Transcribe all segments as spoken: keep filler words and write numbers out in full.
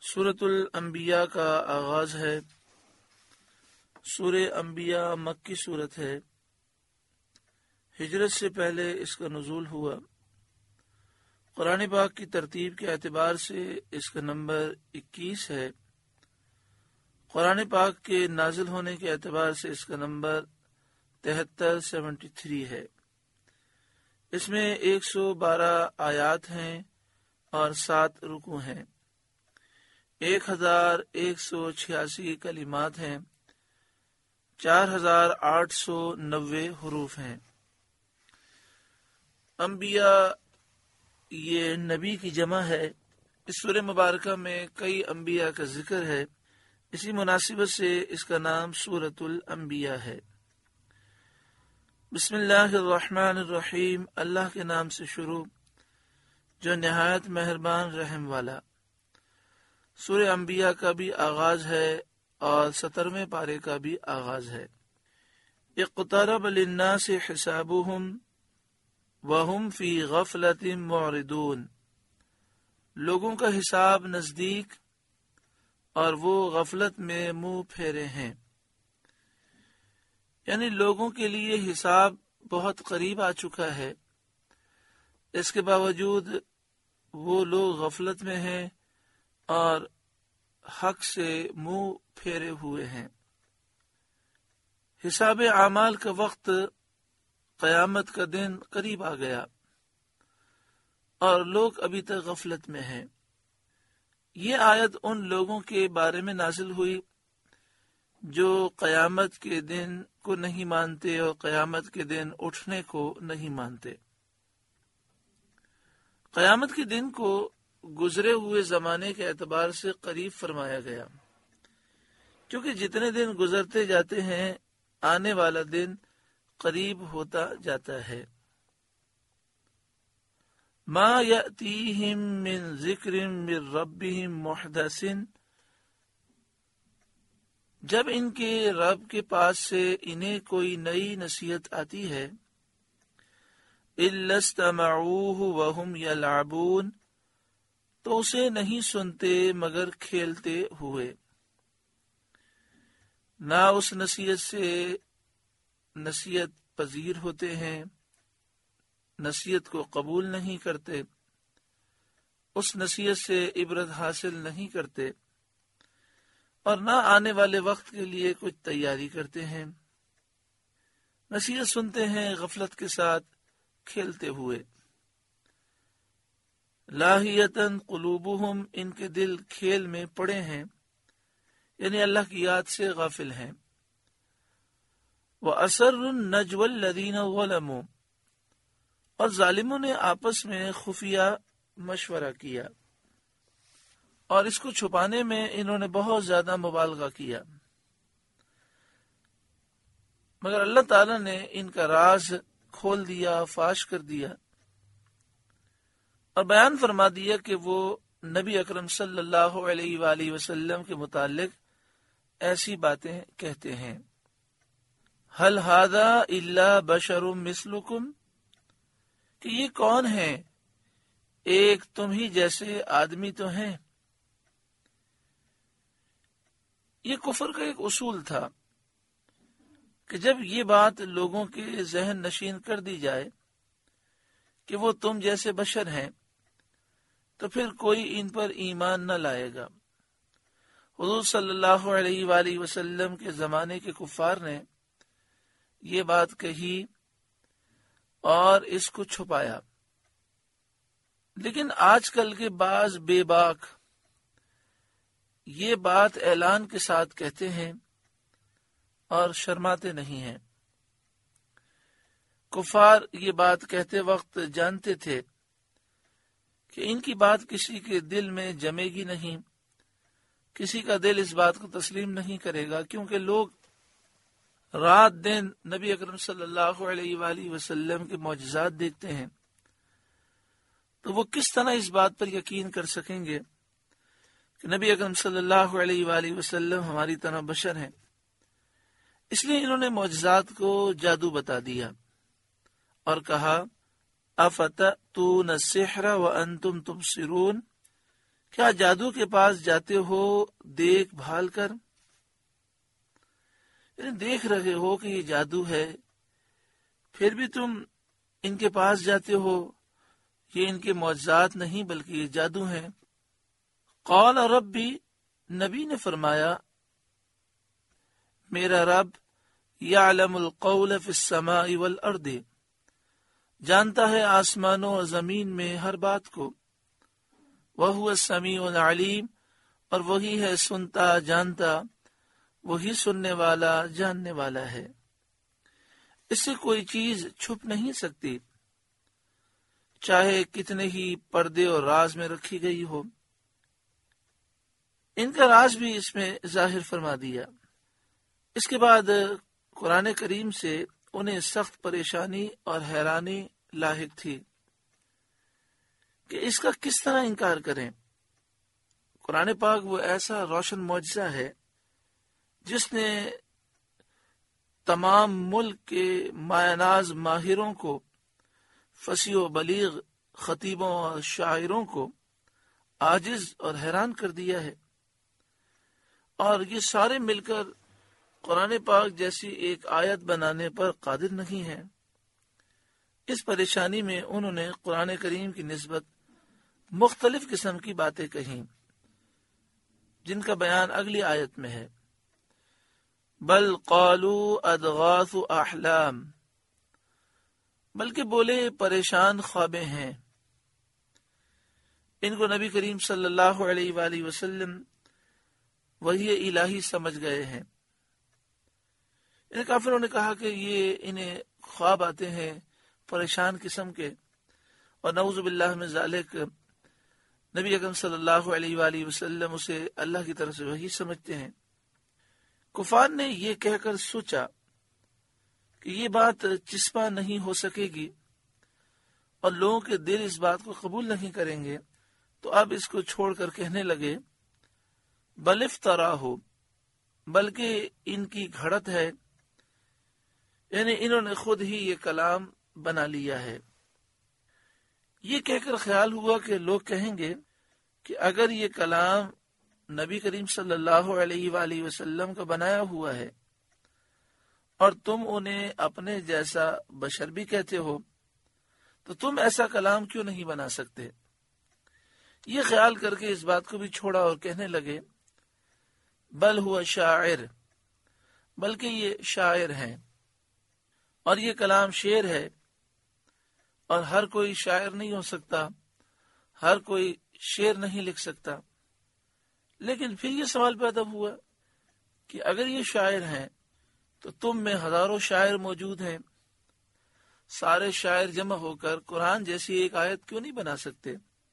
سورۃ الانبیاء کا آغاز ہے۔ سورہ انبیاء مکی سورت ہے۔ ہجرت سے پہلے اس کا نزول ہوا۔ قرآن پاک کی ترتیب کے اعتبار سے اس کا نمبر اکیس ہے۔ قرآن پاک کے نازل ہونے کے اعتبار سے اس کا نمبر تہتر سیونٹی تھری ہے۔ اس میں ایک سو بارہ آیات ہیں اور سات رکوع ہیں۔ ایک ہزار ایک سو چھیاسی کلمات ہیں۔ چار ہزار آٹھ سو نوے حروف ہیں۔ انبیاء یہ نبی کی جمع ہے۔ اس سورہ مبارکہ میں کئی انبیاء کا ذکر ہے، اسی مناسبت سے اس کا نام سورۃ الانبیاء ہے۔ بسم اللہ الرحمن الرحیم، اللہ کے نام سے شروع جو نہایت مہربان رحم والا۔ سورہ انبیاء کا بھی آغاز ہے اور سترویں پارے کا بھی آغاز ہے۔ اقترب للناس حسابهم وهم فی غفلۃ معرضون، لوگوں کا حساب نزدیک اور وہ غفلت میں منہ پھیرے ہیں، یعنی لوگوں کے لیے حساب بہت قریب آ چکا ہے، اس کے باوجود وہ لوگ غفلت میں ہیں اور حق سے منہ پھیرے ہوئے ہیں۔ حساب اعمال کا وقت، قیامت کا دن قریب آ گیا اور لوگ ابھی تک غفلت میں ہیں۔ یہ آیت ان لوگوں کے بارے میں نازل ہوئی جو قیامت کے دن کو نہیں مانتے اور قیامت کے دن اٹھنے کو نہیں مانتے۔ قیامت کے دن کو گزرے ہوئے زمانے کے اعتبار سے قریب فرمایا گیا، کیونکہ جتنے دن گزرتے جاتے ہیں آنے والا دن قریب ہوتا جاتا ہے۔ ما یأتیہم من ذکر من ربہم محدث، جب ان کے رب کے پاس سے انہیں کوئی نئی نصیحت آتی ہے، الا استمعوہ وہم یلعبون، تو اسے نہیں سنتے مگر کھیلتے ہوئے۔ نہ اس نصیحت سے نصیحت پذیر ہوتے ہیں، نصیحت کو قبول نہیں کرتے، اس نصیحت سے عبرت حاصل نہیں کرتے، اور نہ آنے والے وقت کے لیے کچھ تیاری کرتے ہیں۔ نصیحت سنتے ہیں غفلت کے ساتھ کھیلتے ہوئے۔ لاہیتاً قلوبہم، ان کے دل کھیل میں پڑے ہیں، یعنی اللہ کی یاد سے غافل ہیں۔ وَأَسَرُّ النَّجْوَى الَّذِينَ ظَلَمُوا، اور ظالموں نے آپس میں خفیہ مشورہ کیا اور اس کو چھپانے میں انہوں نے بہت زیادہ مبالغہ کیا، مگر اللہ تعالی نے ان کا راز کھول دیا، فاش کر دیا اور بیان فرما دیا کہ وہ نبی اکرم صلی اللہ علیہ وآلہ وسلم کے متعلق ایسی باتیں کہتے ہیں۔ هل هذا الا بشر مثلکم، کہ یہ کون ہیں، ایک تم ہی جیسے آدمی تو ہیں۔ یہ کفر کا ایک اصول تھا کہ جب یہ بات لوگوں کے ذہن نشین کر دی جائے کہ وہ تم جیسے بشر ہیں، تو پھر کوئی ان پر ایمان نہ لائے گا۔ حضور صلی اللہ علیہ وآلہ وسلم کے زمانے کے کفار نے یہ بات کہی اور اس کو چھپایا، لیکن آج کل کے بعض بے باک یہ بات اعلان کے ساتھ کہتے ہیں اور شرماتے نہیں ہیں۔ کفار یہ بات کہتے وقت جانتے تھے کہ ان کی بات کسی کے دل میں جمے گی نہیں، کسی کا دل اس بات کو تسلیم نہیں کرے گا، کیونکہ لوگ رات دن نبی اکرم صلی اللہ علیہ وآلہ وسلم کے معجزات دیکھتے ہیں، تو وہ کس طرح اس بات پر یقین کر سکیں گے کہ نبی اکرم صلی اللہ علیہ وآلہ وسلم ہماری طرح بشر ہیں۔ اس لیے انہوں نے معجزات کو جادو بتا دیا اور کہا افتأتون السحر وانتم تبصرون، کیا جادو کے پاس جاتے ہو دیکھ بھال کر؟ یعنی دیکھ رہے ہو کہ یہ جادو ہے، پھر بھی تم ان کے پاس جاتے ہو. یہ ان کے معجزات نہیں بلکہ یہ جادو ہیں. قال ربی، نبی نے فرمایا میرا رب یعلم القول فی السماء والارض، جانتا ہے آسمانوں اور زمین میں ہر بات کو. وہو السمیع العلیم، اور وہی ہے سنتا جانتا، وہی سننے والا جاننے والا ہے. اس سے کوئی چیز چھپ نہیں سکتی، چاہے کتنے ہی پردے اور راز میں رکھی گئی ہو. ان کا راز بھی اس میں ظاہر فرما دیا. اس کے بعد قرآن کریم سے انہیں سخت پریشانی اور حیرانی لاحق تھی کہ اس کا کس طرح انکار کریں. قرآن پاک وہ ایسا روشن معجزہ ہے جس نے تمام ملک کے مایہ ناز ماہروں کو، فصیح و بلیغ خطیبوں اور شاعروں کو عاجز اور حیران کر دیا ہے. اور یہ سارے مل کر قرآن پاک جیسی ایک آیت بنانے پر قادر نہیں ہیں. اس پریشانی میں انہوں نے قرآن کریم کی نسبت مختلف قسم کی باتیں کہیں، جن کا بیان اگلی آیت میں ہے. بل قالوا اضغاث احلام، بلکہ بولے پریشان خوابیں ہیں. ان کو نبی کریم صلی اللہ علیہ وآلہ وسلم وحی الہی سمجھ گئے ہیں. ان کافروں نے کہا کہ یہ انہیں خواب آتے ہیں پریشان قسم کے، اور نعوذ باللہ من ذالک نبی اکرم صلی اللہ علیہ وآلہ وسلم اسے اللہ کی طرف سے وحی سمجھتے ہیں. کفار نے یہ کہہ کر سوچا کہ یہ بات چسپاں نہیں ہو سکے گی اور لوگوں کے دل اس بات کو قبول نہیں کریں گے، تو اب اس کو چھوڑ کر کہنے لگے بل افترا ہو، بلکہ ان کی گھڑت ہے، یعنی انہوں نے خود ہی یہ کلام بنا لیا ہے. یہ کہہ کر خیال ہوا کہ لوگ کہیں گے کہ اگر یہ کلام نبی کریم صلی اللہ علیہ وآلہ وسلم کا بنایا ہوا ہے اور تم انہیں اپنے جیسا بشر بھی کہتے ہو، تو تم ایسا کلام کیوں نہیں بنا سکتے. یہ خیال کر کے اس بات کو بھی چھوڑا اور کہنے لگے بل ہوا شاعر، بلکہ یہ شاعر ہیں، اور یہ کلام شعر ہے، اور ہر کوئی شاعر نہیں ہو سکتا، ہر کوئی شعر نہیں لکھ سکتا. لیکن پھر یہ سوال پیدا ہوا کہ اگر یہ شاعر ہیں تو تم میں ہزاروں شاعر موجود ہیں، سارے شاعر جمع ہو کر قرآن جیسی ایک آیت کیوں نہیں بنا سکتے.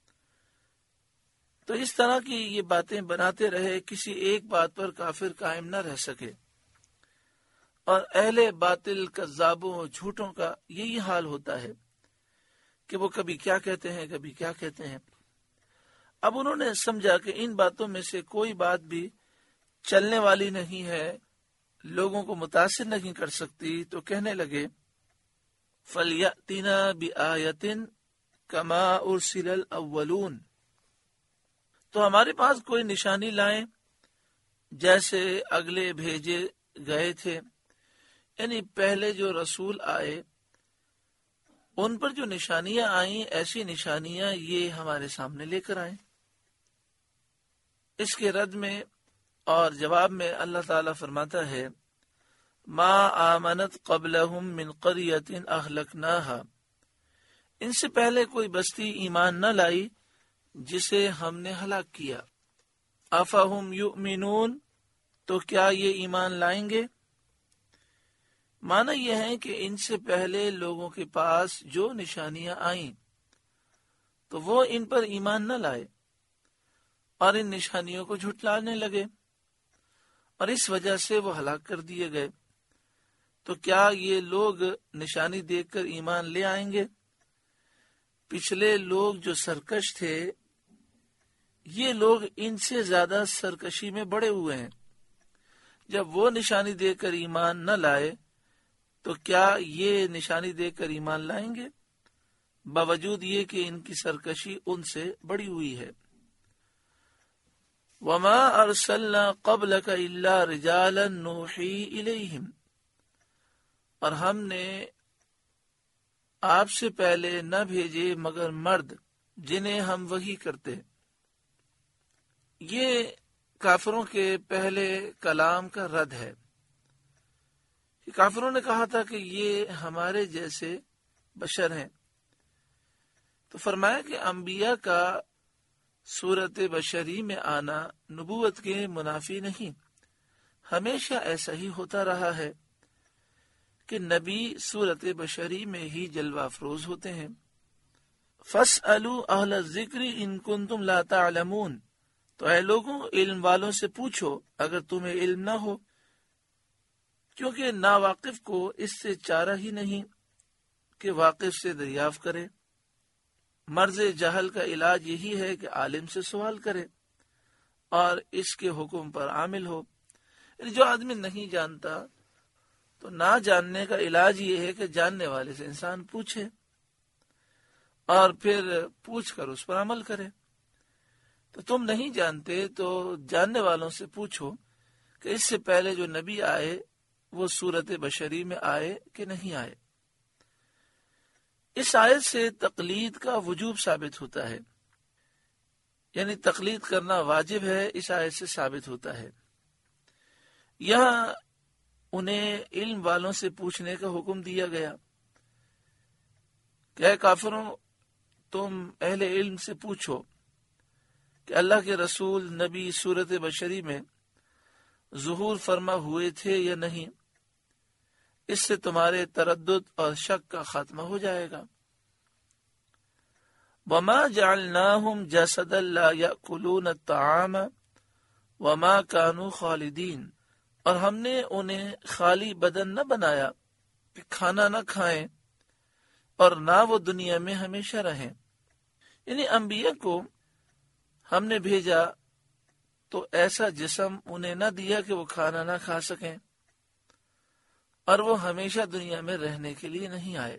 تو اس طرح کی یہ باتیں بناتے رہے، کسی ایک بات پر کافر قائم نہ رہ سکے. اور اہل باطل کذابوں جھوٹوں کا یہی حال ہوتا ہے کہ وہ کبھی کیا کہتے ہیں کبھی کیا کہتے ہیں. اب انہوں نے سمجھا کہ ان باتوں میں سے کوئی بات بھی چلنے والی نہیں ہے، لوگوں کو متاثر نہیں کر سکتی، تو کہنے لگے فَلْيَأْتِنَا بِآیَةٍ كَمَا أُرْسِلَ الْأَوَّلُونَ، تو ہمارے پاس کوئی نشانی لائیں جیسے اگلے بھیجے گئے تھے. یعنی پہلے جو رسول آئے ان پر جو نشانیاں آئیں، ایسی نشانیاں یہ ہمارے سامنے لے کر آئیں. اس کے رد میں اور جواب میں اللہ تعالیٰ فرماتا ہے ما آمنت قبلہم من قریۃ اہلکناہا، ان سے پہلے کوئی بستی ایمان نہ لائی جسے ہم نے ہلاک کیا. افہم یؤمنون، تو کیا یہ ایمان لائیں گے. معنی یہ ہے کہ ان سے پہلے لوگوں کے پاس جو نشانیاں آئیں تو وہ ان پر ایمان نہ لائے اور ان نشانیوں کو جھٹلانے لگے، اور اس وجہ سے وہ ہلاک کر دیے گئے. تو کیا یہ لوگ نشانی دیکھ کر ایمان لے آئیں گے؟ پچھلے لوگ جو سرکش تھے، یہ لوگ ان سے زیادہ سرکشی میں بڑے ہوئے ہیں. جب وہ نشانی دیکھ کر ایمان نہ لائے تو کیا یہ نشانی دیکھ کر ایمان لائیں گے، باوجود یہ کہ ان کی سرکشی ان سے بڑی ہوئی ہے. وما ارسلنا قبلک الا رجالا نوحی الیہم، اور ہم نے آپ سے پہلے نہ بھیجے مگر مرد جنہیں ہم وحی کرتے۔ یہ کافروں کے پہلے کلام کا رد ہے۔ کافروں نے کہا تھا کہ یہ ہمارے جیسے بشر ہیں، تو فرمایا کہ انبیاء کا صورت بشری میں آنا نبوت کے منافی نہیں، ہمیشہ ایسا ہی ہوتا رہا ہے کہ نبی صورت بشری میں ہی جلوہ افروز ہوتے ہیں۔ فَاسْأَلُوا أَهْلَ الذِّكْرِ إِن كُنتُمْ لَا تَعْلَمُونَ، تو اے لوگوں علم والوں سے پوچھو اگر تمہیں علم نہ ہو، کیونکہ ناواقف کو اس سے چارہ ہی نہیں کہ واقف سے دریافت کرے۔ مرض جہل کا علاج یہی ہے کہ عالم سے سوال کرے اور اس کے حکم پر عامل ہو۔ جو آدمی نہیں جانتا تو نہ جاننے کا علاج یہ ہے کہ جاننے والے سے انسان پوچھے اور پھر پوچھ کر اس پر عمل کرے۔ تو تم نہیں جانتے تو جاننے والوں سے پوچھو کہ اس سے پہلے جو نبی آئے وہ صورت بشری میں آئے کہ نہیں آئے۔ اس آیت سے تقلید کا وجوب ثابت ہوتا ہے، یعنی تقلید کرنا واجب ہے، اس آیت سے ثابت ہوتا ہے۔ یہاں انہیں علم والوں سے پوچھنے کا حکم دیا گیا کہ اے کافروں، تم اہل علم سے پوچھو کہ اللہ کے رسول نبی صورت بشری میں ظہور فرما ہوئے تھے یا نہیں، اس سے تمہارے تردد اور شک کا خاتمہ ہو جائے گا۔ وما جعلناہم جسدا لا یأکلون الطعام وما کانوا خالدین، اور ہم نے انہیں خالی بدن نہ بنایا کہ کھانا نہ کھائیں اور نہ وہ دنیا میں ہمیشہ رہیں۔ یعنی انبیاء کو ہم نے بھیجا تو ایسا جسم انہیں نہ دیا کہ وہ کھانا نہ کھا سکیں، اور وہ ہمیشہ دنیا میں رہنے کے لیے نہیں آئے۔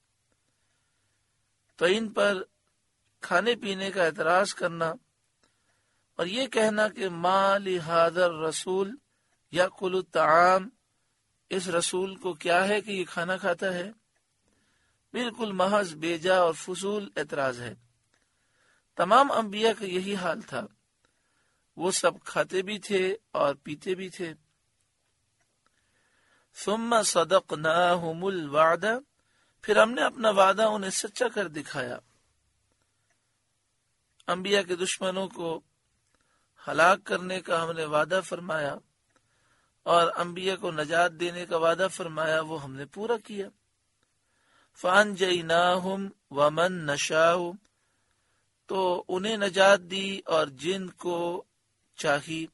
تو ان پر کھانے پینے کا اعتراض کرنا اور یہ کہنا کہ ما لہذا الرسول یأکل الطعام، اس رسول کو کیا ہے کہ یہ کھانا کھاتا ہے، بالکل محض بیجا اور فضول اعتراض ہے۔ تمام انبیاء کا یہی حال تھا، وہ سب کھاتے بھی تھے اور پیتے بھی تھے۔ ثم صدقناہم الوعد، پھر ہم نے اپنا وعدہ انہیں سچا کر دکھایا۔ انبیاء کے دشمنوں کو ہلاک کرنے کا ہم نے وعدہ فرمایا اور انبیاء کو نجات دینے کا وعدہ فرمایا، وہ ہم نے پورا کیا۔ فانجیناہم ومن نشاء، تو انہیں نجات دی اور جن کو چاہی،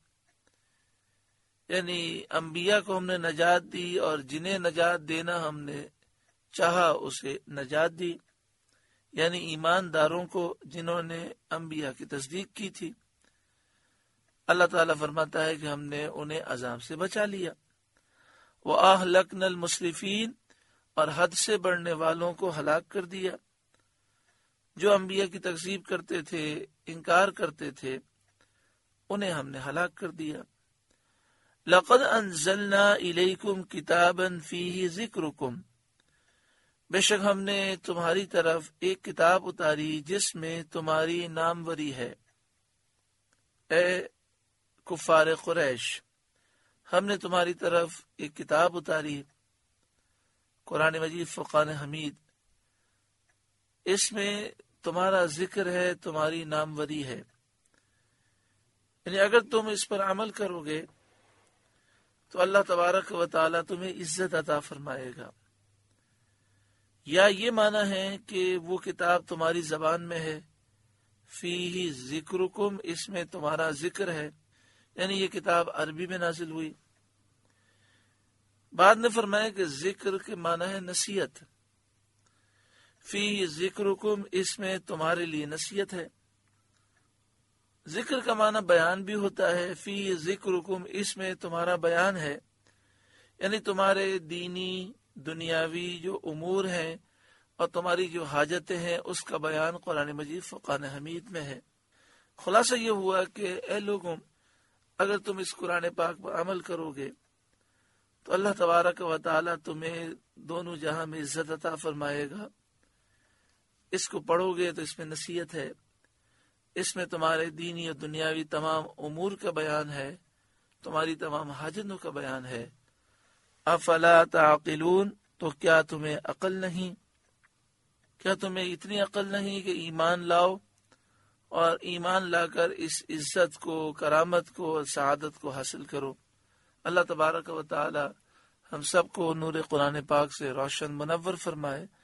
یعنی انبیاء کو ہم نے نجات دی اور جنہیں نجات دینا ہم نے چاہا اسے نجات دی، یعنی ایمانداروں کو جنہوں نے انبیاء کی تصدیق کی تھی۔ اللہ تعالیٰ فرماتا ہے کہ ہم نے انہیں عذاب سے بچا لیا۔ وَأَهْلَكْنَا الْمُسْرِفِينَ، اور حد سے بڑھنے والوں کو ہلاک کر دیا، جو انبیاء کی تکذیب کرتے تھے، انکار کرتے تھے، انہیں ہم نے ہلاک کر دیا۔ لَقَدْ أَنزَلْنَا إِلَيْكُمْ كِتَابًا فِيهِ ذِكْرُكُمْ، بے شک ہم نے تمہاری طرف ایک کتاب اتاری جس میں تمہاری ناموری ہے۔ اے کفار قریش، ہم نے تمہاری طرف ایک کتاب اتاری، قرآن مجید فرقان حمید، اس میں تمہارا ذکر ہے، تمہاری ناموری ہے، یعنی اگر تم اس پر عمل کرو گے تو اللہ تبارک و تعالیٰ تمہیں عزت عطا فرمائے گا۔ یا یہ معنی ہے کہ وہ کتاب تمہاری زبان میں ہے، فیہ ذکرکم، اس میں تمہارا ذکر ہے، یعنی یہ کتاب عربی میں نازل ہوئی۔ بعد نے فرمایا کہ ذکر کے معنی ہے نصیحت، فیہ ذکرکم، اس میں تمہارے لیے نصیحت ہے۔ ذکر کا معنی بیان بھی ہوتا ہے، فیہ ذکرکم، اس میں تمہارا بیان ہے، یعنی تمہارے دینی دنیاوی جو امور ہیں اور تمہاری جو حاجتیں ہیں اس کا بیان قرآن مجید فرقان حمید میں ہے۔ خلاصہ یہ ہوا کہ اے لوگوں، اگر تم اس قرآن پاک پر عمل کرو گے تو اللہ تبارک و تعالی تمہیں دونوں جہاں میں عزت عطا فرمائے گا۔ اس کو پڑھو گے تو اس میں نصیحت ہے، اس میں تمہارے دینی اور دنیاوی تمام امور کا بیان ہے، تمہاری تمام حاجتوں کا بیان ہے۔ افلا تعقلون، تو کیا تمہیں عقل نہیں؟ کیا تمہیں اتنی عقل نہیں کہ ایمان لاؤ اور ایمان لا کر اس عزت کو، کرامت کو اور سعادت کو حاصل کرو؟ اللہ تبارک و تعالی ہم سب کو نور قرآن پاک سے روشن منور فرمائے۔